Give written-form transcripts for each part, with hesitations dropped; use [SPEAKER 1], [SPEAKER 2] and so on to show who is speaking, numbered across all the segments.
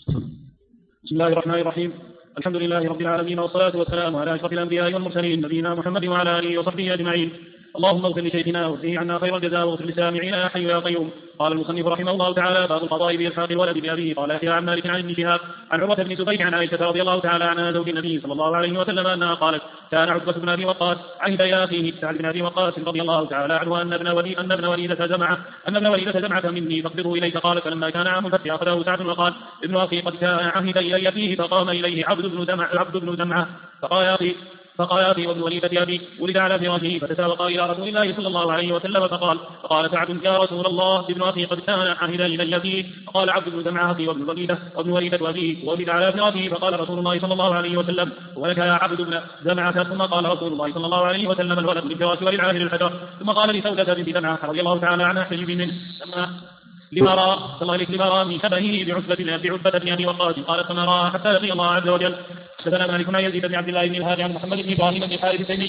[SPEAKER 1] بسم الله الرحمن الرحيم. الحمد لله رب العالمين، والصلاة والسلام على أشرف الأنبياء والمرسلين نبينا محمد وعلى آله وصحبه أجمعين. اللهم اغفر لشيخنا واجزه عنا خير الجزاء واغفر للسامعين يا حي يا قيوم. قال المصنف رحمه الله تعالى: باب القضاء بإلحاق الولد بأبيه. قال يحيى عن مالك عن ابن شهاب عن عروة بن الزبير عن عائشة رضي الله تعالى عنها زوج النبي صلى الله عليه وسلم أنها قالت: كان عتبة بن أبي وقاص عهد إلى أخيه سعد بن أبي وقاص رضي الله تعالى عنه أن ابن وليدة جمعة مني فاقبضه إليك. قال: فلما كان عام الفتح أخذه سعد وقال: ابن أخي قد كان عهد إلي فيه. فقام إليه عبد بن زمعة فقال: يا أخي وابن وليدة أبي ولد على فراشه. فتسابقا إلى رسول الله صلى الله عليه وسلم فقال سعد: يا رسول الله ابن أخي قد كان عهد إلي فيه. فقال عبد بن زمعة: أخي وابن وليدة أبي ولد على فراشه. فقال رسول الله صلى الله عليه وسلم: ولك يا عبد بن زمعة. ثم قال رسول الله صلى الله عليه وسلم: الولد للفراش وللعاهر الحجر. ثم قال لسودة بنت زمعة رضي الله تعالى عنها: احتجبي منه لما رأى من شبهه بعتبة بن أبي وقاص. قالت: فما رأى حتى لقي الله عز وجل. حدثنا مالك عن يزيد بن عبد الله بن الهادي عن محمد بن إبراهيم بن الحارث التيمي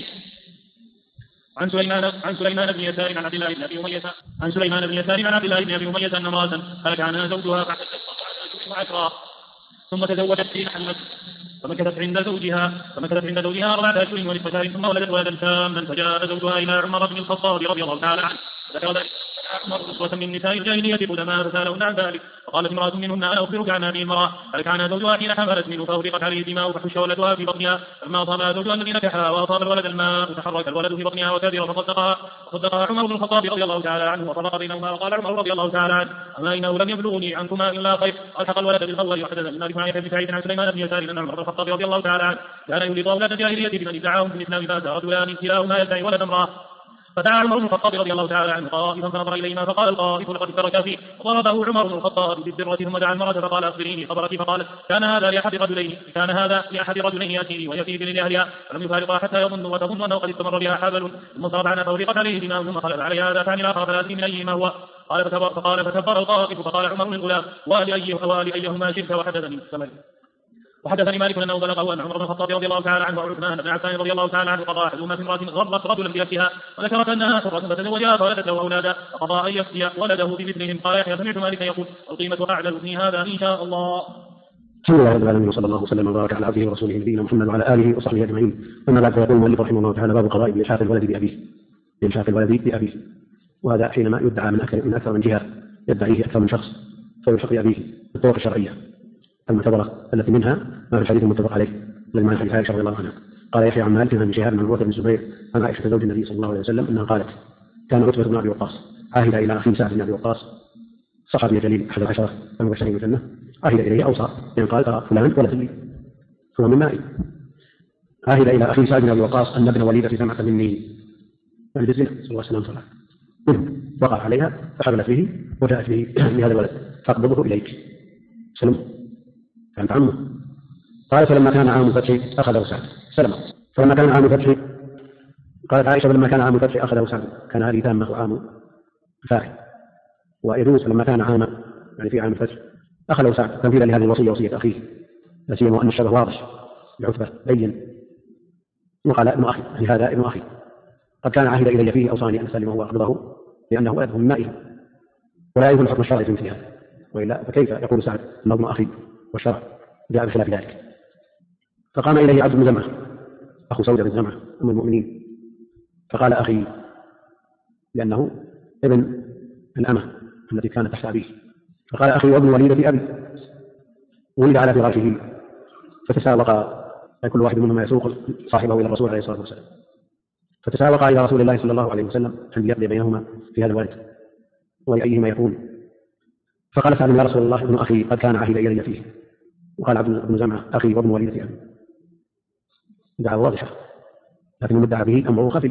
[SPEAKER 1] عن سليمان بن يسار عن عبد الله بن أبي أمية أن امرأة هلك عنها زوجها فاعتقت ثم تزوجت في محمد فمكثت عند زوجها 4 أشهر ونصف شهر ثم ولدت ولدا تاما. فجاء زوجها إلى عمر بن الخطاب رضي الله تعالى عنه ذكر ذلك عمر أسوة من نساء الجاهلية قدما فسألهن عن ذلك. فقالت امرأة منهن: أنا أخبرك عن هذه المرأة هلك عنها زوجها حين حملت منه فأغرقت عليه الدماء فحش ولدها في بطنها. فلما أصابها زوجها الذي نكحها وأصاب الولد الماء تحرك الولد في بطنها وكبر فصدقها عمر بن الخطاب رضي الله تعالى عنه وفرق بينهما. وقال عمر رضي الله تعالى عنه: أما إنه لم يبلغني عنكما إلا خير. ألحق الولد بالأول. وحدثنا مالك عن يحيى بن سعيد عن سليمان بن يسار أن عمر بن الخطاب رضي الله تعالى عنه كان يولد أولاد الجاهلية بمن ادعاهم في الإسلام فأتى رجلان كلاهما يدعي ولد امرأة. فدعا عمر بن الخطاب رضي الله تعالى عنه قائفا فنظر إليهما فقال القائف: لقد ترك فيه. وضربه عمر بن الخطاب بالدرة ثم دعا المرأة فقال: أخبريني خبرك. فقالت: كان هذا لأحد رجلين يأتي ويفي بن أهلها فلم يفارقها حتى يظن وتظن أنه قد استمر بها حبل ثم صاب عنها فأغرقت عليه دماء ثم خلت عليها ذاتان الآخر فلا أدري من أيهما هو. فقال فتكبر القائف فقال عمر للغلام: وأيهما شئت. وحدثني مالك انه بلغه ان عمر بن الخطاب رضي الله تعالى عنه وعثمان بن عفان رضي الله تعالى عنه قضى احدهما في امراه غرت رجلا بنفسها وذكرت انها حره فتزوجها فولدت له اولادا فقضى ان يفتي ولده بمثلهم. قال يحيى: سمعت مالكا يقول: القيمه اعدل في هذا ان شاء الله.
[SPEAKER 2] الحمد لله رب العالمين، وصلى الله وسلم وبارك على عبده ورسوله نبينا محمد وعلى اله وصحبه اجمعين. اما بعد، فيقول المؤلف رحمه الله تعالى: باب القضاء بإلحاق الولد بأبيه. وهذا حينما يدعى من اكثر من جهه يدعيه اكثر من شخص فيلحق بأبيه بالطرق الشرعيه المعتبرة التي منها ما في الحديث المتفق عليه الذي معنى حديث عائشة رضي الله عنها. قال يحيى عن مالك عن شهاب عن عروة بن الزبير عن عائشة زوج النبي صلى الله عليه وسلم أنها قالت: كان عتبة بن أبي وقاص عهد إلى أخيه سعد بن أبي وقاص صحابي جليل أحد 10 المبشرين بالجنة. عهد إليه أوصى يعني قال: ترى فلان ولد لي هو من مائي. عهد إلى أخيه سعد بن أبي وقاص أن ابن وليدة جمعة مني يعني بالزنا صلى الله عليه وسلم وقع عليها فحملت به وجاءت به بهذا الولد فاقبضه إليك سلم كانت عمه. قال: فلما كان عام الفتح أخذه سعد سلم. فلما كان عام الفتح قالت عائشة: فلما كان عام الفتح أخذه سعد. كان هذه تامة عام الفاتح ويجوز لما كان عام يعني في عام الفتح أخذه سعد تنفيذا لهذه الوصية وصية أخيه لا سيما وأن الشبه واضح بعتبة بين. وقال: ابن أخي يعني هذا ابن أخي قد كان عهد إلي فيه أوصاني أن أسلمه وأقبضه لأنه ولده من مائه ولا يكون الحكم الشرعي في مثلها وإلا فكيف يقول سعد أنه ابن أخي والشرع جاء بخلاف ذلك. فقام إليه عبد بن زمعة أخو سودة بن زمعة أم المؤمنين فقال: أخي، لأنه ابن الأمة التي كانت تحت أبيه. فقال: أخي وابن وليدة أبي ولد على فراشه. فتساوق كل واحد منهما يسوق صاحبه إلى الرسول عليه الصلاة والسلام. فتساوق إلى رسول الله صلى الله عليه وسلم أن يقضي بينهما في هذا الولد ولأيهما يكون. فقال سعد: يا رسول الله ابن أخي قد كان عهد إلي فيه. وقال عبد بن زمعة: أخي وابن وليدة أبي. دعوة واضحة لكن المدعى به أمره خفي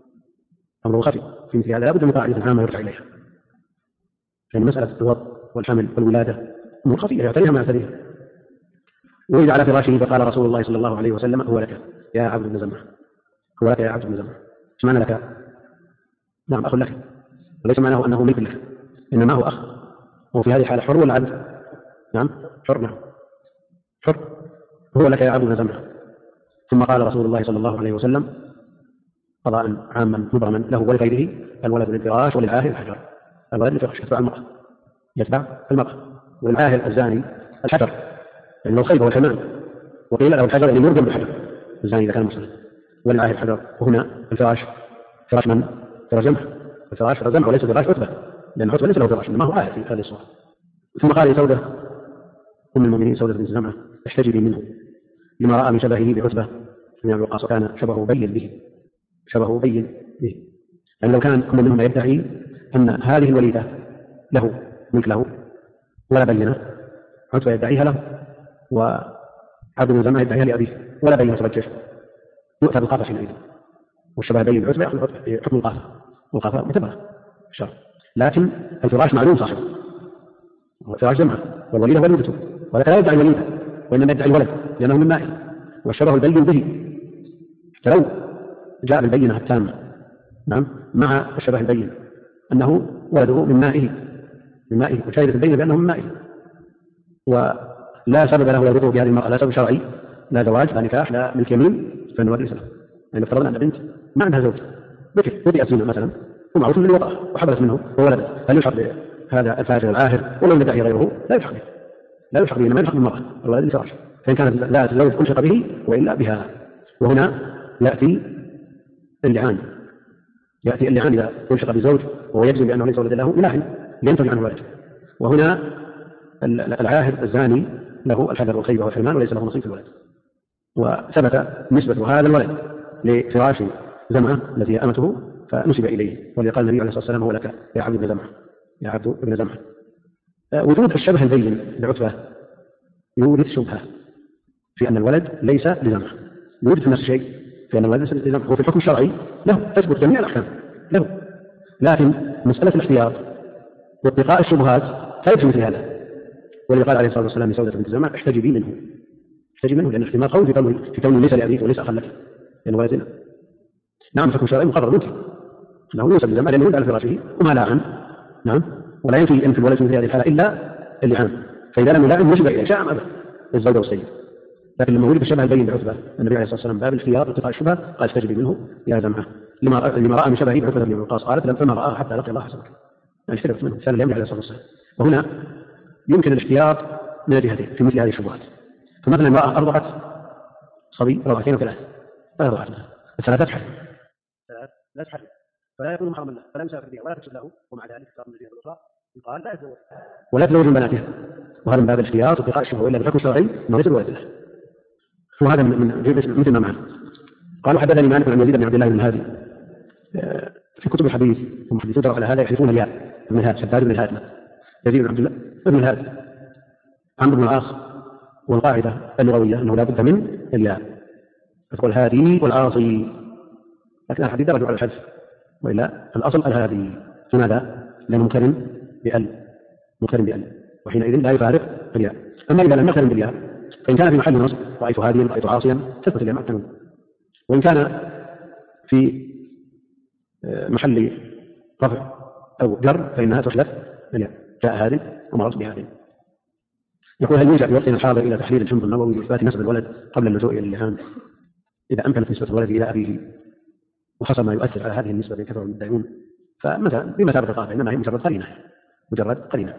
[SPEAKER 2] في مثل هذا لابد من قاعدة عامة يرجع إليها. يعني مسألة الوضع والحمل والولادة أمور خفية يعتريها ما يعتريها. ولد على فراشه فقال رسول الله صلى الله عليه وسلم: هو لك يا عبد بن زمعة. هو لك يا عبد بن زمعة. ايش معنى لك؟ نعم أخ لك وليس معناه أنه ملك لك إنما هو أخ. هو في هذه الحالة حر ولا عبد؟ نعم حر. نعم حر. هو لك يا عبد بن زمعة. ثم قال رسول الله صلى الله عليه وسلم قضاء عاما مبرما له ولغيره: الولد للفراش وللعاهر الحجر. الولد للفراش يتبع المرأة والعاهر الزاني الحجر. لأنه الخيبة والحمام. وقيل له الحجر اللي يرجم بالحجر الزاني إذا كان مسلم، والعاهر الحجر. وهنا الفراش فراش من؟ فراش جمع. الفراش فراش جمع وليس فراش عتبة، لأن عتبة ليس له فراش، ما هو عاهر في هذه الصورة. ثم قال لسودة أم المؤمنين سودة بنت زمعة احتجبي منه لما رأى من شبهه بعتبة بن أبي وقاص، كان شبهه بين به، شبهه بين به. يعني لو كان كل منهم يدعي أن هذه الوليدة له ملك له ولا بينة، عتبة يدعيها له وعبد بن زمعة يدعيها لأبيه ولا بينة ترجح، يؤتى بالقافة حينئذ، والشبه بين بعتبة يأخذ حكم القافة، والقافة متبرة الشرع. لكن الفراش معلوم صاحبه، والفراش جمعة، والوليدة وليدته، ولك لا يدعي الوليدة وإنما يدعي الولد لأنه من مائه، والشبه البين به. فلو جاء بالبينة التامة نعم مع الشبه البين أنه ولده من مائه وشاهدت البينة بأنه من مائه، ولا سبب له يربطه بهذه المرأة، لا سبب شرعي، لا زواج لا نكاح لا ملك يمين، فإنه ليس له. يعني افترضنا أن بنت ما عندها زوج بكر وضعت زنا مثلا ومعروف من الوضع وحبلت منه وولد، هل يلحق بهذا الفاجر العاهر ولو ندعي غيره؟ لا يلحق به، لا يلحق به، إنما يلحق بالمرأة الولد لفراش، فإن كانت لا تتزوج ألحق به وإلا بها. وهنا يأتي اللعان إذا ألحق بزوج وهو يجزم بأنه ليس ولد له إله لينتج عنه ولد. وهنا العاهر الزاني له الحذر والخيبة والحرمان وليس له نصيب في الولد. وثبت نسبة هذا الولد لفراش زمعة التي هي أمته فنسب إليه، ولقال النبي عليه الصلاة والسلام هو لك يا عبد بن زمعة، يا عبد بن زمعة. وجود الشبه البين بعتبة يورث شبهة في أن الولد ليس لزمعة، يورث نفس الشيء في أن الولد ليس لزمعة، هو في الحكم الشرعي له تثبت جميع الأحكام له، لكن مسألة الاحتياط واتقاء الشبهات لا يدخل في هذا. ولذا قال عليه الصلاة والسلام لسودة بنت زمعة احتجبي منه، لأن احتمال قول في كونه ليس لأبيك وليس أخا لك لأنه ولد زنا. نعم حكم شرعي مقرر ممكن أنه يوسف بزمعة لأنه يولد على فراشه وما لاعن، نعم، ولا ينفي أن في الولد في هذه الحالة إلا اللعان، فإذا لم يلاعن نسب إليه شاء أم أبى الزوجة والسيد. لكن لما ولد الشبه البين بعتبة النبي عليه الصلاة والسلام باب الاختيار واتقاء الشبهة قال استجبي منه يا زمعة لما رأى من شبهه بعتبة بن وقاص، قالت فما رآه حتى لقي الله عز وجل، يعني اشتركت منه كان النبي عليه الصلاة والسلام. وهنا يمكن الاحتياط من الجهتين في مثل هذه الشبهات. فمثلا امرأة أرضعت صبي رضعتين وثلاث لا يرضعت الثلاثة تحرم، لا تحرم فلا يكون محرما له فلا يسافر بها ولا تكسب له، ومع ذلك صار من الجهة الأخرى يقال لا يتزوج ولا يتزوج من بناتها، وهذا من باب الاحتياط واتقاء الشبهة، وإلا بالحكم الشرعي ما ليس بولد له. وهذا من مثل ما معنا. قالوا حدثني مالك عن يزيد بن عبد الله بن الهادي في كتب الحديث ومحدثون على هذا يحذفون الياء ابن الهاد شداد بن الهاد يزيد بن عبد الله ابن الهاد عمرو بن العاص، والقاعدة اللغوية أنه لا بد من الياء فتقول هادي والعاصي، لكن الحديث درجوا على الحذف وإلا الأصل الهادي. لماذا؟ لأنه مقترن بأل وحينئذ لا يفارق الياء. أما إذا لم يقترن بالياء فإن كان في محل نصب رأيت هاديا رأيت عاصيا تثبت الياء مع التنوين، وإن كان في محل رفع أو جر فإنها تحذف الياء، جاء هاد ومرض بهاد. يقول هل يوجد يوصل الحاضر إلى تحليل الحمض النووي لإثبات نسب الولد قبل اللجوء إلى اللحام إذا أمكنت نسبة الولد إلى أبيه وحصل ما يؤثر على هذه النسبة بين كثرة المدعون؟ فمثلا بمثابة القاعدة إنما هي مجرد قرينة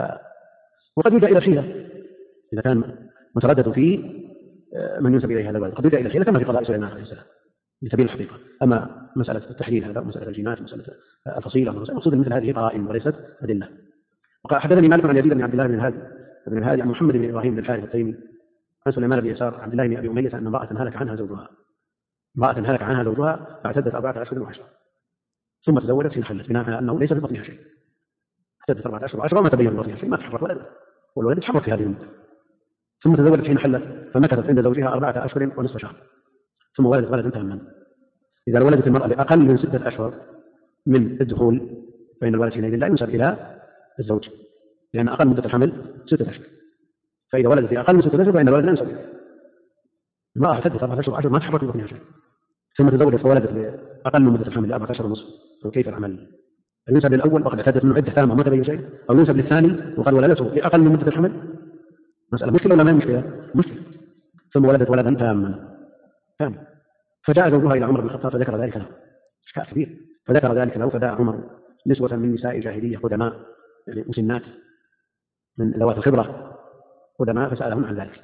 [SPEAKER 2] وقد يلجأ إلى الحيلة إذا كان متردد في من ينسب إليه هذا الولد، قد يلجأ إلى الحيلة كما في قضاء سليمان عليه السلام لسبيل الحقيقة. أما مسألة التحليل هذا مسألة الجينات مسألة الفصيلة المقصود مثل هذه قرائن وليست أدلة. وقال حدثني مالك عن يزيد بن عبد الله بن الهادي عن محمد بن إبراهيم بن الحارث التيمي عن سليمان بن يسار عبد الله بن أبي أمية أن امرأة هلك عنها زوجها فاعتدت 4 أشهر و10 ثم تزوجت في حلت بناء على أنه ليس في بطنها شيء، اعتدت 4 أشهر و10 وما تبين بطنها شيء، ما تحرك والولد تحرك في هذه المدة، ثم تزوجت حين حلت فمكثت عند زوجها 4 أشهر ونصف شهر ثم ولدت تاما. إذا ولدت المرأة بأقل من 6 أشهر من الدخول فإن الولد حينئذ لا ينسب إلى الزوج، لأن أقل مدة الحمل 6 أشهر، فإذا ولدت في أقل من 6 أشهر فإن الولد لا ينسب إليه. المرأة اعتدت 4 أشهر و10 ما تحرك بطنها شيء ثم تزوجت فولدت بأقل من مدة الحمل 4 أشهر ونصف، فكيف العمل؟ ينسب للأول وقد اعتدت منه عدة تامة وما تبين شيء، أو ينسب للثاني وقد ولدته لأقل من مدة الحمل؟ مسألة مشكلة ولا ما هي مشكلة؟ ثم ولدت ولدا تاما فجاء زوجها إلى عمر بن الخطاب فذكر ذلك له، إشكال كبير، فذكر ذلك له فدعا عمر نسوة من نساء الجاهلية قدماء يعني مسنات من ذوات الخبرة قدماء فسألهم عن ذلك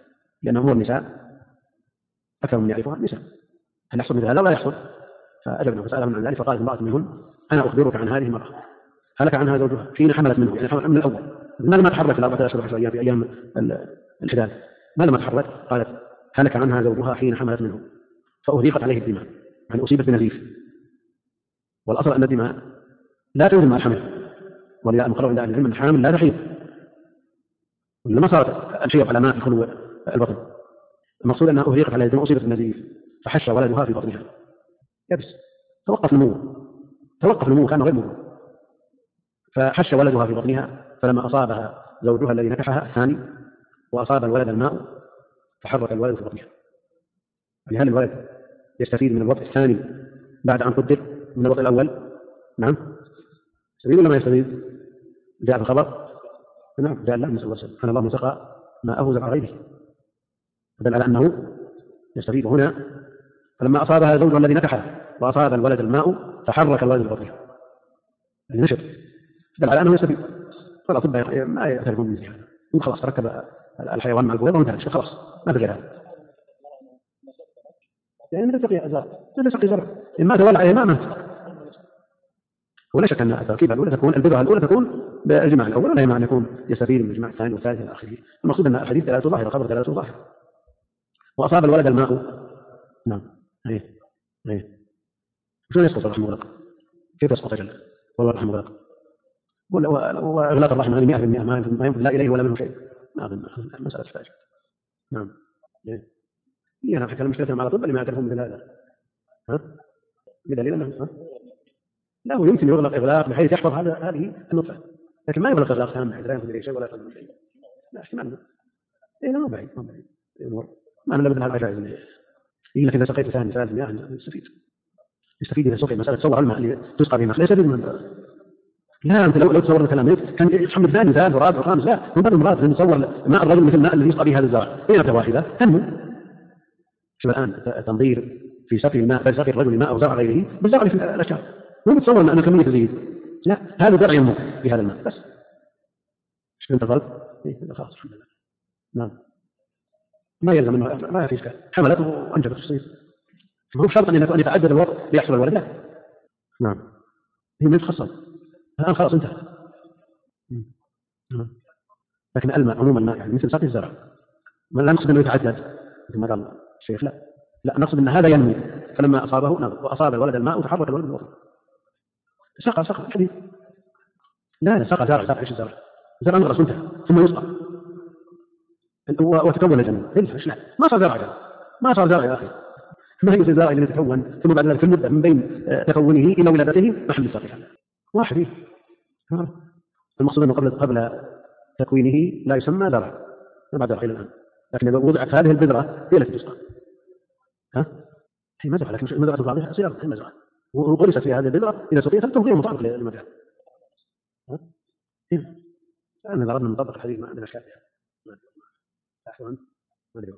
[SPEAKER 2] لأن أمور النساء أكثر من يعرفها النساء، هل يحصل مثل هذا ولا يحصل؟ فأجبنا فسألهم عن ذلك، فقالت امرأة منهن أنا أخبرك عن هذه المرأة هلك عنها زوجها حين حملت منه، يعني حمل من الأول، ماذا ما تحرك الأربعة أشهر و10 أيام في أيام الحداد، ماذا ما تحرك؟ قالت هلك عنها زوجها حين حملت منه فأهريقت عليه الدماء، يعني أصيبت بنزيف، والأصل أن الدماء لا توزن مع الحمل، ولذا المقرر عند أهل العلم أن الحامل لا تحيض، ولما صارت الحيض على ماء خلو البطن، المقصود أنها أهريقت عليه الدماء أصيبت بالنزيف فحش ولدها في بطنها يبس، توقف نموه كان غير موجود، فحش ولدها في بطنها، فلما أصابها زوجها الذي نكحها الثاني وأصاب الولد الماء تحرك الولد في بطنها. هل الولد يستفيد من الوضع الثاني بعد أن قدر من الوضع الأول؟ نعم يستفيد ولا ما يستفيد؟ جاء في الخبر نعم جاء الله نسأل الله سبحان الله سقى ماءه زرع غيره، دل على أنه يستفيد هنا. فلما أصابها زوجها الذي نكحها وأصاب الولد الماء تحرك الولد في بطنها يعني نشط، دل على أنه يستفيد. فالأطباء ما يعترفون بمثل هذا، خلاص تركب الحيوان مع البويضة وانتهت خلاص ما في غير هذا، يعني من تسقي زرع إن مات ولا عليه ما مات. ولا شك أن التركيبة الأولى تكون البذرة الأولى تكون بالجماع الأول، ولا يمنع أن يكون يستفيد من الجماع الثاني والثالث إلى آخره. المقصود أن الحديث دلالته ظاهرة، الخبر دلالته ظاهرة. وأصاب الولد الماء نعم شلون يسقط الرحم مغلق؟ كيف يسقط أجل والله الرحم مغلق؟ وإغلاق الرحم هذه 100% ما ينفذ لا إليه ولا منه شيء، ما أظن المسألة تحتاج. نعم هي أنا أحكي مشكلتهم على طب اللي ما يعترفون مثل هذا، بدليل أنه له يمكن يغلق إغلاق بحيث يحفظ هذه النطفة، لكن ما يغلق إغلاق تام بحيث لا ينفذ إليه شيء ولا يفعل شيء، لا احتمال ما بعيد الأمور ما أنا مثل هذا جائز. لكن إذا سقيت ثاني ثالث مياه يستفيد إذا سقي مسألة تصور الماء اللي تسقى به لا يستفيد من لا أنت لو تصور الكلام كان يتحمل ثاني ثالث ورابع وخامس، لا من بعد المرات نتصور ماء الرجل مثل الماء الذي يسقى به هذا الزرع بينة واحدة تنمو. شوف الآن تنظير في سقي الماء بل سقي الرجل ماء أو زرع غيره بالزرع في الأشجار، مو متصور أن كمية تزيد، لا هذا زرع ينمو في هذا الماء بس. ايش كنت قلت؟ خلاص الحمد لله. نعم ما يلزم منه ما في إشكال، حملته وأنجبت تصير، مو شرط أن يتعدد الوضع ليحصل الولد لا. نعم هي ما تخصص الآن خلاص انتهى. لكن الماء عموما الماء يعني مثل سقي الزرع، لا نقصد أنه يتعدد مثل ما قال الشيخ، لا نقصد أن هذا ينمو، فلما أصابه وأصاب الولد الماء وتحرك الولد بالوطن سقى حديث لا سقى زرع ايش الزرع؟ زرع نغرس انتهى ثم يسقى وتكون الجنة ايش لا ما صار زرع يا أخي، ما هي زرع اللي يتكون ثم بعد ذلك في المدة من بين تكونه إلى ولادته محل السقي واحد. المقصود أنه قبل تكوينه لا يسمى زرع ما بعد الحين الآن، لكن إذا وضعت هذه البذرة هي التي تسقى هي مزرعة، لكن مزرعة بعضها صياغة هي مزرعة وغرست في هذه البذرة إذا سقيت تنظير مطابق للمجال. أنا إذا أردنا نطبق الحديث ما عندنا أشكال فيها أحسن ما أدري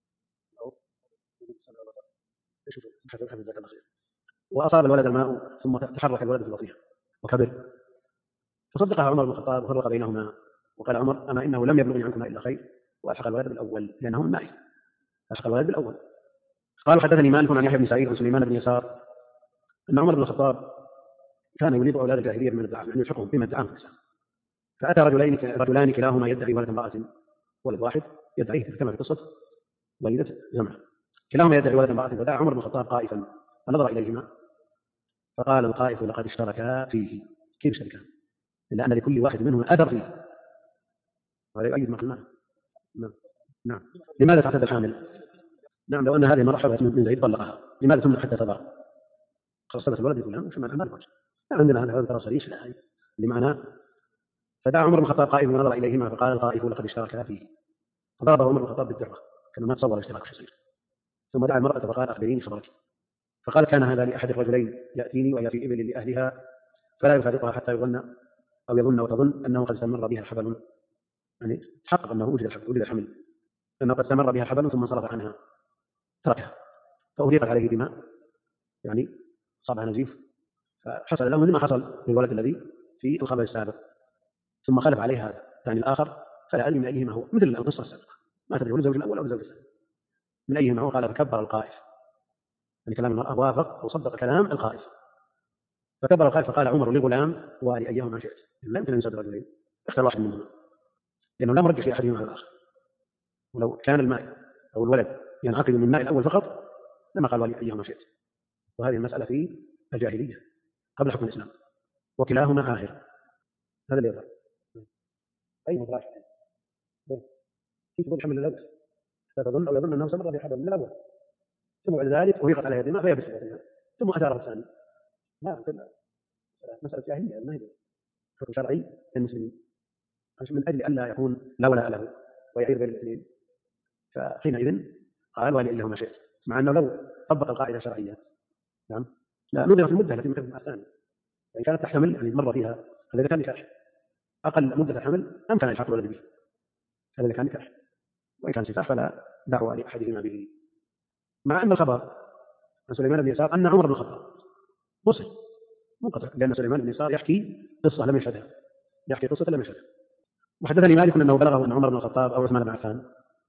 [SPEAKER 2] وأصاب الولد الماء ثم تحرك الولد في بطنها وكبر فصدقها عمر بن الخطاب وفرق بينهما وقال عمر أما إنه لم يبلغني عنكما إلا خير وألحق الولد بالأول لأنه من معي ألحق الولد بالأول. قال حدثني مالك عن يحيى بن سعيد وسليمان بن يسار أن عمر بن الخطاب كان يريد أولاد الجاهلية من الدعاء يعني يلحقهم بما ادعاه فأتى رجلان كلاهما يدعي ولد امرأة، ولد واحد يدعيه كما في قصة وليدة زمعة، كلاهما يدعي ولد امرأة، فدعا عمر بن الخطاب قائفا فنظر إليهما فقال القائف لقد اشتركا فيه. كيف اشتركا؟ إلا أن لكل واحد منهما أثر فيه، وهذا يؤيد ما قلناه. نعم لماذا تعتد الحامل؟ نعم لو أن هذه المرأة حبت من زيد طلقها لماذا تمنع حتى تضع؟ خصصت الولد يقول لهم شو ما الوجه عندنا هذا ترى صريح لا لمعنى. فدعا عمر بن الخطاب قائف ونظر إليهما فقال القائف لقد اشتركا فيه، فضربه عمر بن الخطاب بالدرة كما ما تصور اشتراك في صغير، ثم دعا المرأة فقال أخبريني خبرك، فقال كان هذا لأحد الرجلين يأتيني وهي في إبل لأهلها فلا يفارقها حتى يظن أو يظن وتظن أنه قد استمر بها حبل، يعني تحقق أنه وجد الحمل أنه قد استمر بها حبل ثم صرف عنها تركها فأهريقت عليه دماء يعني صابها نزيف فحصل له مثل ما حصل للولد الذي في الخبر السابق ثم خلف عليه هذا يعني الآخر فلا علم أيهما هو مثل القصة السابقة ما تدري للزوج الأول أو للزوج الثاني من أيهما هو. قال فكبر القائف، يعني كلام المرأة وافق وصدق كلام القائف. فكبر القائف فقال عمر لغلام والي أيهما شئت، لا يمكن أن يصدق الرجلين، اختار واحد منهما لأنه لا مرجح لأحدهما على الآخر. ولو كان الماء أو الولد ينعقد من الماء الأول فقط لما قال والي أيهما شئت. وهذه المسألة في الجاهلية قبل حكم الإسلام، وكلاهما عاهر. هذا اللي يظهر. أي مدراج كيف تقول حمل اللبس فتظن أو يظن أنه استمر في حمل من الأول، ثم بعد ذلك أهيقت عليه الدماء فيبس الدماء ثم أثاره الثاني. لا، مسألة جاهلية ما هي حكم شرعي للمسلمين من أجل أن لا يكون لا ولاء له ويعير بين الاثنين. فحينئذ قال والي أيهما شئت، مع أنه لو طبق القاعدة الشرعية نعم لا نظر في المدة التي مكثت مع الثاني، وإن كانت تحتمل يعني مر فيها هذا كان نكاح أقل مدة الحمل أمكن إلحاق الولد به، هذا كان نكاح. وإن كان سفاح فلا دعوة لأحدهما به. مع أن الخبر عن سليمان بن يسار أن عمر بن الخطاب مسلم منقطع، لأن سليمان بن يسار يحكي قصة لم يشهدها، يحكي قصة لم يشهدها. وحدثني مالك أنه بلغه أن عمر بن الخطاب أو عثمان بن عفان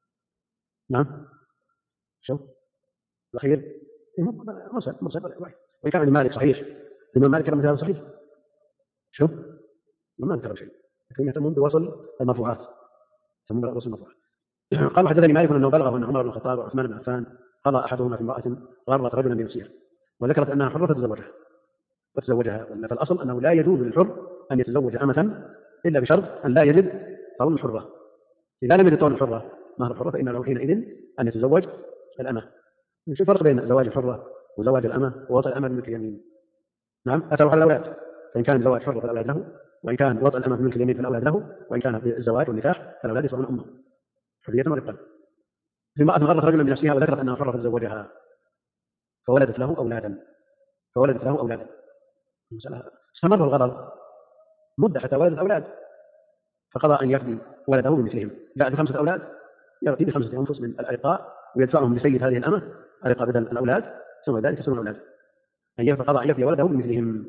[SPEAKER 2] نعم شو الأخير مرسل وإن كان مالك صحيح، الإمام مالك كلام هذا صحيح شو ما انكر شيء، لكن يهتمون بوصل المرفوعات، يهتمون بوصل المرفوعات. قال حدثني مالك أنه بلغه أن عمر بن الخطاب وعثمان بن عفان قضى أحدهما في امرأة غرت رجلا بنفسها وذكرت أنها حرة فتزوجها. فالأصل أنه لا يجوز للحر أن يتزوج أمة إلا بشرط أن لا يجد طول الحرة. إذا لم يجد طول الحرة مهر الحرة فإن له حينئذ أن يتزوج الأمة. شو الفرق بين زواج الحرة وزواج الأمة ووطئ الأمة بملك اليمين؟ نعم أتوا على الأولاد، فإن كان الزواج حرة فالأولاد له، وإن كان وطئ الأمة بملك اليمين فالأولاد له، وإن كان الزواج والنكاح فالأولاد يصبحون أمهم حرية ورقا. في امرأة غرت رجلا بنفسها وذكرت أنها حرة فتزوجها فولدت له أولادا. استمر الغرض مدة حتى ولدت أولاد، فقضى أن يفدي ولده بمثلهم، جاء ب5 أولاد يأتي ب5 أنفس من الأرقاء ويدفعهم لسيد هذه الأمة أرقاء بدل الأولاد، ثم ذلك يصيرون أولاد. فقضى أن يفدي ولده بمثلهم.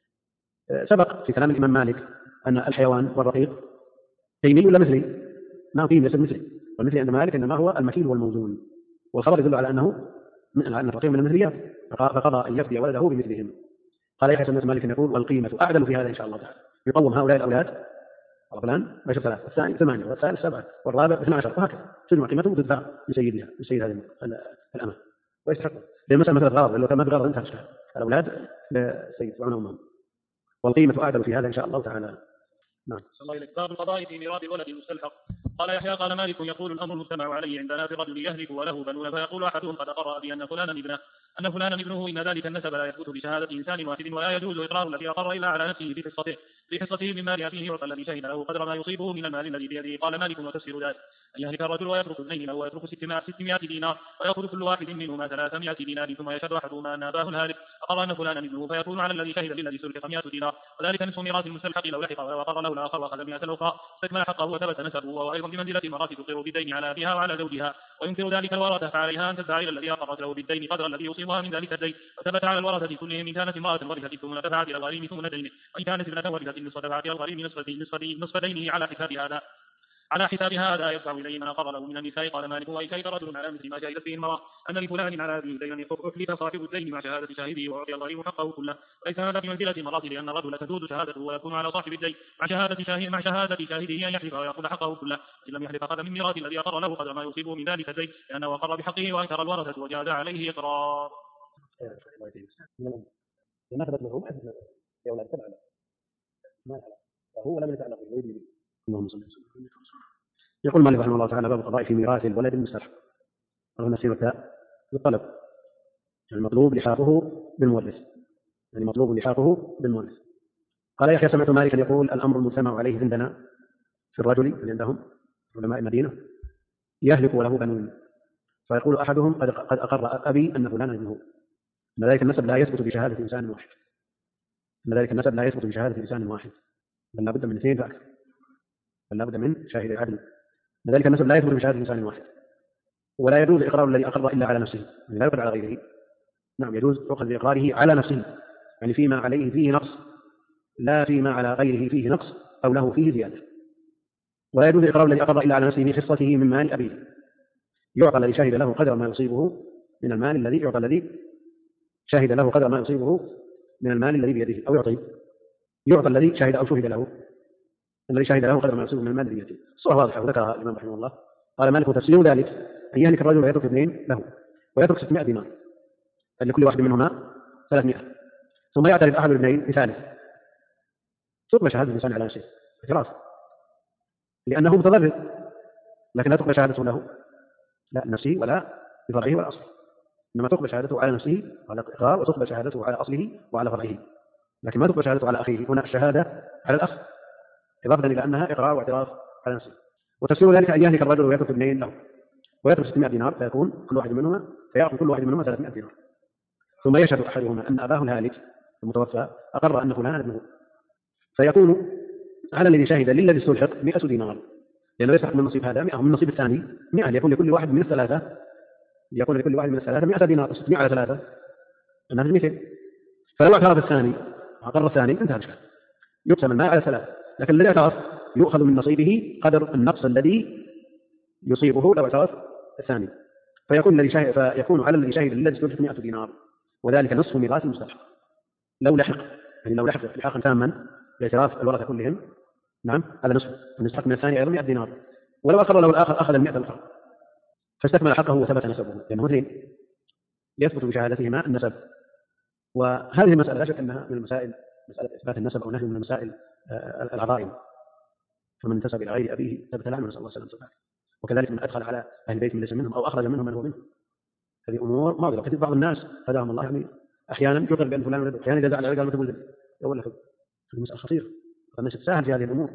[SPEAKER 2] سبق في كلام الإمام مالك أن الحيوان والرقيق قيمي ولا مثلي؟ ما قيم ليس مثلي، والمثلي عند مالك إنما هو المكيل والموزون، والخبر يدل على أنه أن الرقيق من المثليات، فقضى أن يفدي ولده بمثلهم. قال يحيى بن مالك يقول والقيمة أعدل في هذا إن شاء الله تعالى، يقوم هؤلاء الأولاد الأولان بشر 3 والثاني 8 والثالث 7 والرابع 12 وهكذا تجمع قيمتهم وتدفع لسيد هذه الأمة ويستحق. للمسألة مثل الغرض لو كان ما بغرض انتهى الأولاد لسيد وعنهم أمهم، والقيمة أعدل في هذا إن شاء الله تعالى. نعم.
[SPEAKER 1] صلى الله عليه باب القضاء في ميراث الولد المستلحق. قال يحيى قال مالك يقول الأمر المجتمع عليه عندنا في الرجل يهلك وله بنون فيقول أحدهم قد أقر أبي أن فلانا ابنه إن ذلك النسب لا يثبت بشهادة إنسان واحد ولا يجوز إقرار الذي أقر إلا على نفسه في حصته من مال أبيه يعطى الذي شهد له قدر ما يصيبه من المال الذي بيده. قال مالك وتفسير ذلك أن يهلك الرجل ويترك اثنين أو يترك 600 دينار ويأخذ كل واحد منهما 300 دينار ثم يشهد أحدهما أن أباه الهالك أقر أن فلانا ابنه فيكون على الذي شهد للذي سلك 100 دينار، وذلك نصف ميراث المستلحق لو لحق وأقر له الآخر وأخذ 100 الأخرى استكمل حقه وثبت نسبه، وهو أيضا بمنزلة المرأة تقر بالدين على أبيها وعلى زوجها وينكر ذلك الورثة فعليها أن تدعي الذي أقرت له بالدين قدر الذي يصيبها من ذلك الدين. وثبت على الورثة كلهم إن كانت امرأة ورثت ثم دفعت إلى الغريم ثم دينه، وإن كانت ابنة ورثت نصف دفعت إلى الغريم نصف دينه على حساب هذا يدفع إليه من أقر له من النساء. قال مالك وإن شهد رجل على مثل ما شهدت فيه المرأة أن لفلان على أبيه دينا أحلف صاحب الدين مع شهادة شاهده وأعطي الغريم حقه كله، وليس هذا بمنزلة المرأة لأن الرجل تجوز شهادته ويكون على صاحب الدين مع شهادة شاهده أن يحلف ويأخذ حقه كله، إن لم يحلف أخذ من ميراث الذي أقر له قدر ما يصيبه من ذلك الدين لأنه أقر بحقه وأنكر الورثة وجاز عليه إقرار.
[SPEAKER 2] ما ثبت له أحد يا أولاد تبع له ما له فهو لم يتعلق به. اللهم صل وسلم. يقول مالك رحمه الله تعالى باب القضاء في ميراث الولد المستلحق. وهنا سيرة بالطلب يعني المطلوب لحاقه بالمورث. قال يحيى سمعت مالكا يقول الأمر المجتمع عليه عندنا في الرجل اللي عندهم علماء المدينة يهلك وله بنون فيقول أحدهم قد أقر أبي أن فلانا ابنه، أن ذلك النسب لا يثبت بشهادة إنسان واحد بل لا بد من 2 فأكثر، بل لا بد من شاهد عدل، ذلك النسب لا يثبت بشهادة إنسان واحد. ولا يجوز إقرار الذي أقر إلا على نفسه، يعني لا يقر على غيره. نعم يجوز يؤخذ بإقراره على نفسه، يعني فيما عليه فيه نقص لا فيما على غيره فيه نقص أو له فيه زيادة. ولا يجوز إقرار الذي أقر إلا على نفسه في حصته من مال أبيه، يعطى الذي شهد له قدر ما يصيبه من المال الذي يعطى الذي شهد له قدر ما يصيبه من المال الذي بيده، أو يعطى الذي شهد أو شهد له الذي شهد له قدر ما يصيبه من المال الذي بيده. الصورة واضحة وذكرها الإمام رحمه الله. قال مالك تفسير ذلك أن يهلك الرجل ويترك 2 له ويترك 600 دينار، فلكل واحد منهما 300، ثم يعترف أحد الاثنين بثالث، تقبل شهادة الإنسان على نفسه اعتراف لأنه متضرر، لكن لا تقبل شهادته له لا لنفسه ولا لفرعه ولا أصله، إنما تقبل شهادته على نفسه وعلى الإقرار، وتقبل شهادته على أصله وعلى فرعه، لكن ما تقبل شهادته على أخيه. هنا الشهادة على الأخ إضافة إلى أنها إقرار واعتراف على نفسه. وتفسير ذلك أن يهلك الرجل ويترك 2 له ويترك 600 دينار، فيكون كل واحد منهما فيأخذ كل واحد منهما 300 دينار، ثم يشهد أحدهما أن أباه الهالك المتوفى أقر أن فلانا ابنه، فيكون على الذي شهد للذي استلحق 100 دينار، لأنه يستحق من نصيب هذا 100 ومن نصيب الثاني 100، ليكون لكل واحد من الثلاثة 100 دينار، 600 على 3 الناس 200. فلو اعترف الثاني وأقر الثاني انتهى الإشكال، يقسم المال على 3، لكن الذي اعترف يؤخذ من نصيبه قدر النقص الذي يصيبه لو اعترف الثاني، فيكون على الذي شهد للذي استلحق 100 دينار، وذلك نصف ميراث المستلحق لو لحق، يعني لو لحق لحاقا تاما باعتراف الورثة كلهم. نعم هذا نصف المستحق من الثاني أيضا 100 دينار، ولو أقر له الآخر أخذ 100 الأخرى فاستكمل حقه وثبت نسبه، لأنه اثنين يثبت بشهادتهما النسب. وهذه المسألة لا شك أنها من المسائل، مسألة إثبات النسب أو نحن من المسائل العظائم، فمن انتسب إلى غير أبيه ثبت لعنه، نسأل الله السلامة والعافية. وكذلك من أدخل على أهل بيت من ليس منهم أو أخرج منهم من هو منهم، هذه أمور معضلة. كثير بعض الناس هداهم الله يعني أحيانا يقر بأن فلان ولد، أحيانا إذا زعل على قال متى ولد ولا في المسألة خطيرة، فالناس تساهل في هذه الأمور.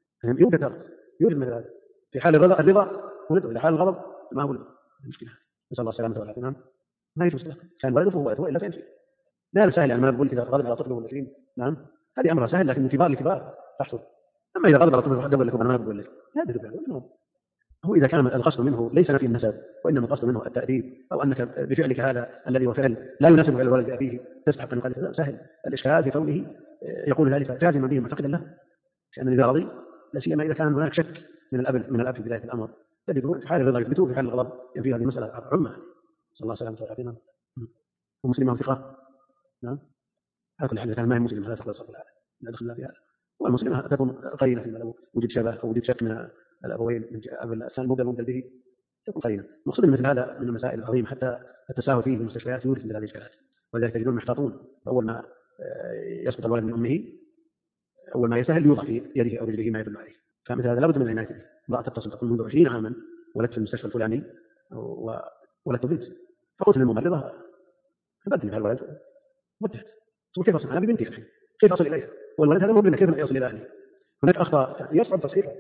[SPEAKER 2] يوجد مثل هذا في حال الرضا ولد، وفي حال الغضب ما ولد، المشكلة نسأل الله السلامة والعافية. نعم ما يجوز له كان ولده فهو ولده إلا فين لا سهل، يعني ما بقول إذا غضب على طفله ولا شيء، نعم هذه أمرها سهل، لكن من كبار الكبار تحصل. أما إذا غضب على طفله وحده ولا كبر ما بقول لك هذا دبل. هو إذا كان القصد منه ليس نفي النسب، وإنما القصد منه التأديب، أو أنك بفعلك هذا الذي هو فعل لا يناسب فعل الولد أبيه تستحق أن يقال سهل. الإشكال في كونه يقول ذلك جازما به معتقدا له، لأن إذا رضي لا سيما إذا كان هناك شك من الأب في بداية الأمر، تجد في حال الرضا يثبتوه، في حال الغضب في هذه المسألة عمة. صلى الله عليه وسلم. ومسلمة ثقة. نعم على كل حال كان ما هي مسلمة لا تقبل صف العالم لا دخل فيها، والمسلمة تكون قرينة فيما لو وجد شبه أو وجد شك من الأبوين من المبدل به تكون قرينة. مقصود مثل هذا من المسائل العظيمة، حتى التساهل فيه في المستشفيات يورث مثل هذه الإشكالات، ولذلك تجدون محتاطون، فأول ما يسقط الولد من أمه أول ما يسهل يوضع في يده أو رجله ما يدل عليه، فمثل هذا لابد من العناية به. امرأة تتصل تقول منذ 20 عاما ولدت في المستشفى الفلاني ولدت بنت، فقلت للممرضة فبدل الولد وجهت كيف أصل أنا ببنتي الحين كيف أصل إليها، والولد هذا مبنى كيف يصل إلى أهله، هناك أخطاء يصعب تصحيحها.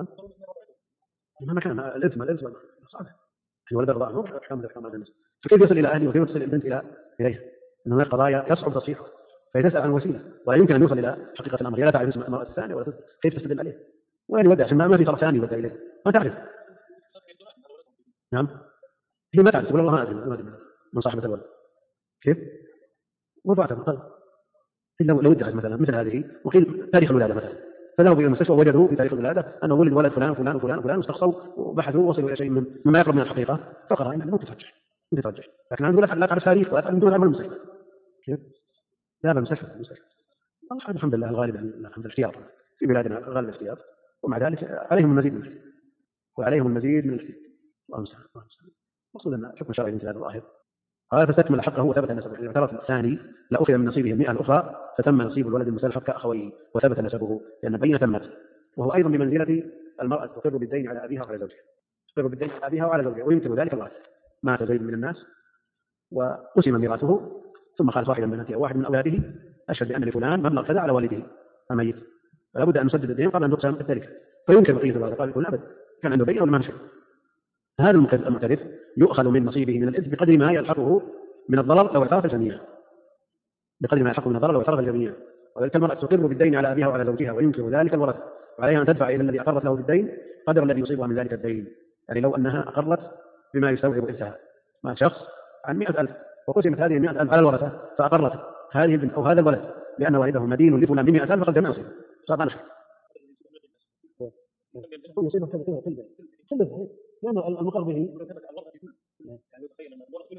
[SPEAKER 2] مهما كان الإثم صعب، الولد الرضاع أحكام الناس، فكيف يصل إلى أهله وكيف تصل البنت إليها، إن هناك قضايا يصعب تصحيحها، فيتسأل عن وسيلة ولا يمكن أن يوصل إلى حقيقة الأمر، لا تعرف اسم المرأة الثانية ولا كيف تستدل عليه، وين يودع عشان ما في طرف ثاني يودع إليه ما تعرف. نعم هي ما تعرف تقول الله ما أدري من صاحبة الولد كيف وضعتها. لو ادعت مثلا مثل هذه وقيل تاريخ الولادة مثلا، فذهبوا إلى المستشفى ووجدوا في تاريخ الولادة أنه ولد ولد فلان وفلان وفلان وفلان، واستقصوا وبحثوا ووصلوا إلى شيء مما يقرب من الحقيقة، فقرأ إنه تترجح، لكن أنا أقول لا تعرف تاريخ ولا تعرف عمل المستشفى كيف لا المستشفى الحمد لله الغالب الحمد لله اختيار في بلادنا غالب الاختيار، ومع ذلك عليهم المزيد من الاختيار وعليهم المزيد من الاختيار. اللهم صل على محمد. مقصود أن حكم شرعي مثل هذا الظاهر قال فاستكمل حقه وثبت نسبه، إذا اعترف الثاني لأخذ من نصيبه 100 الأخرى فتم نصيب الولد المستلحق كأخويه وثبت نسبه لأن بينة تمت، وهو أيضا بمنزلة المرأة تقر بالدين على أبيها وعلى زوجها، تقر بالدين على أبيها وعلى زوجها، ويمكن ذلك الوارث مات زيد من الناس وقسم ميراثه ثم قال صاحبا من أنت أو واحد من أولاده أشهد بأن لفلان مبلغ كذا على والده الميت، فلا بد أن نسدد الدين قبل أن تقسم التركة، فيمكن بقية الوارث قال يقول أبد كان عنده بينة ولا ما شيء. هذا المعترف يؤخذ من نصيبه من الإثم بقدر ما يلحقه من الضرر لو اعترف الجميع، بقدر ما يلحقه من الضرر لو اعترف الجميع. وذلك المرأة تقر بالدين على أبيها وعلى زوجها وينكر ذلك الورث، وعليها أن تدفع إلى الذي أقرت له بالدين قدر الذي يصيبها من ذلك الدين، يعني لو أنها أقرت بما يستوعب إرثها مع شخص عن 100,000 وقسمت هذه 100,000 على الورثة فأقرت هذه البنت أو هذا الولد لأن والده مدين لفلان ب100,000 فقد جمع يصيب صار نشر لأن المقر به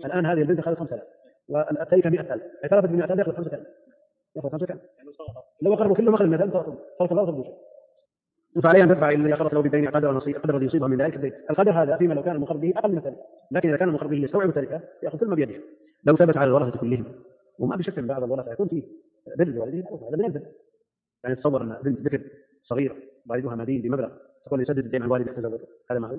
[SPEAKER 2] الآن هذه البنت أخذت 5000 والتركة 100000، اعترفت ب 100000 يأخذ 5000 يأخذ 5000. لو أقربوا كلهم أخذ 200 فرق الله فرق. فعليها أن تدفع الذي أقرت له بالدين قدر الذي يصيبها من ذلك الدين. القدر هذا فيما لو كان المقرب به أقل من ذلك، لكن إذا كان المقرب به يستوعب التركة يأخذ كل ما بيده. لو ثبت على الورثة كلهم، وما بشك من بعض الورثة يكون فيه بر لوالده، هذا من البر. يعني تصور أن بنت ذكر صغيرة والدها مدين بمبلغ تقول يسدد الدين عن والده تزوجه، هذا معقول؟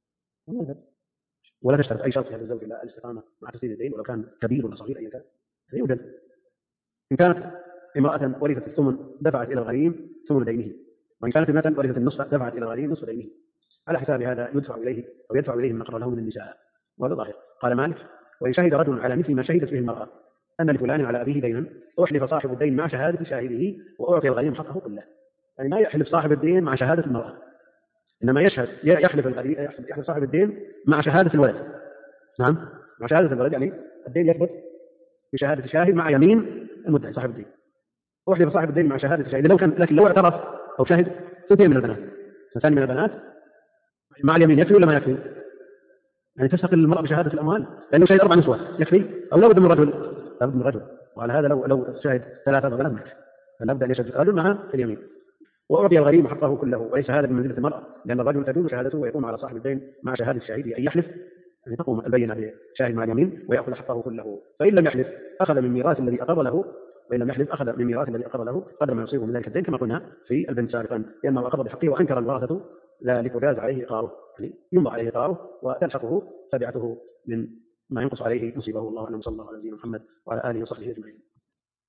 [SPEAKER 2] ولا تشترط أي شرط في هذا الزوج إلا الاستقامة مع تسديد الدين، ولو كان كبير ولا صغير أي كان يوجد. إن كانت امرأة ورثت الثمن دفعت إلى الغريم ثمن دينه، وإن كانت ابنة ورثت النصف دفعت إلى الغريم نصف دينه. على حساب هذا يدفع إليه أو يدفع إليه ما أقر له من النساء، وهذا ظاهر. قال مالك: وإن شهد رجل على مثل ما شهدت به المرأة أن لفلان على أبيه دينا أحلف صاحب الدين مع شهادة شاهده وأعطي الغريم حقه كله. يعني ما يحلف صاحب الدين مع شهادة المرأة، إنما يحلف صاحب الدين مع شهادة الولد. نعم، مع شهادة الولد، يعني الدين يثبت بشهادة شاهد مع يمين المدعي صاحب الدين. أحلف صاحب الدين مع شهادة شاهد لكن لو اعترف أو شهد ثنتين من البنات، ثاني من البنات مع اليمين يكفي ولا ما يكفي؟ يعني تستقل المرأة بشهادة الأموال لأنه شهد 4 نسوة يكفي أو لابد من رجل؟ لابد من رجل. وعلى هذا لو شهد 3 بنات مكفي، فلابد أن يشهد رجل مع اليمين. وأعطي الغريم حقه كله، وليس هذا بمنزلة المرأة، لأن الرجل تجوز شهادته ويقوم على صاحب الدين مع شهادة الشهيد أن يحلف، يعني تقوم البينة بشاهد مع اليمين ويأخذ حقه كله. فإن لم يحلف أخذ من ميراث الذي أقر له، وإن لم يحلف أخذ من ميراث الذي أقر له قدر ما يصيبه من ذلك الدين، كما قلنا في البنت سابقا، لأنه أقر بحقه وأنكر الورثة ذلك وجاز عليه إقراره، يعني يمضى عليه إقراره وتلحقه تبعته من ما ينقص عليه نصيبه. الله أعلم. صلى الله على نبينا محمد وعلى آله وصحبه أجمعين.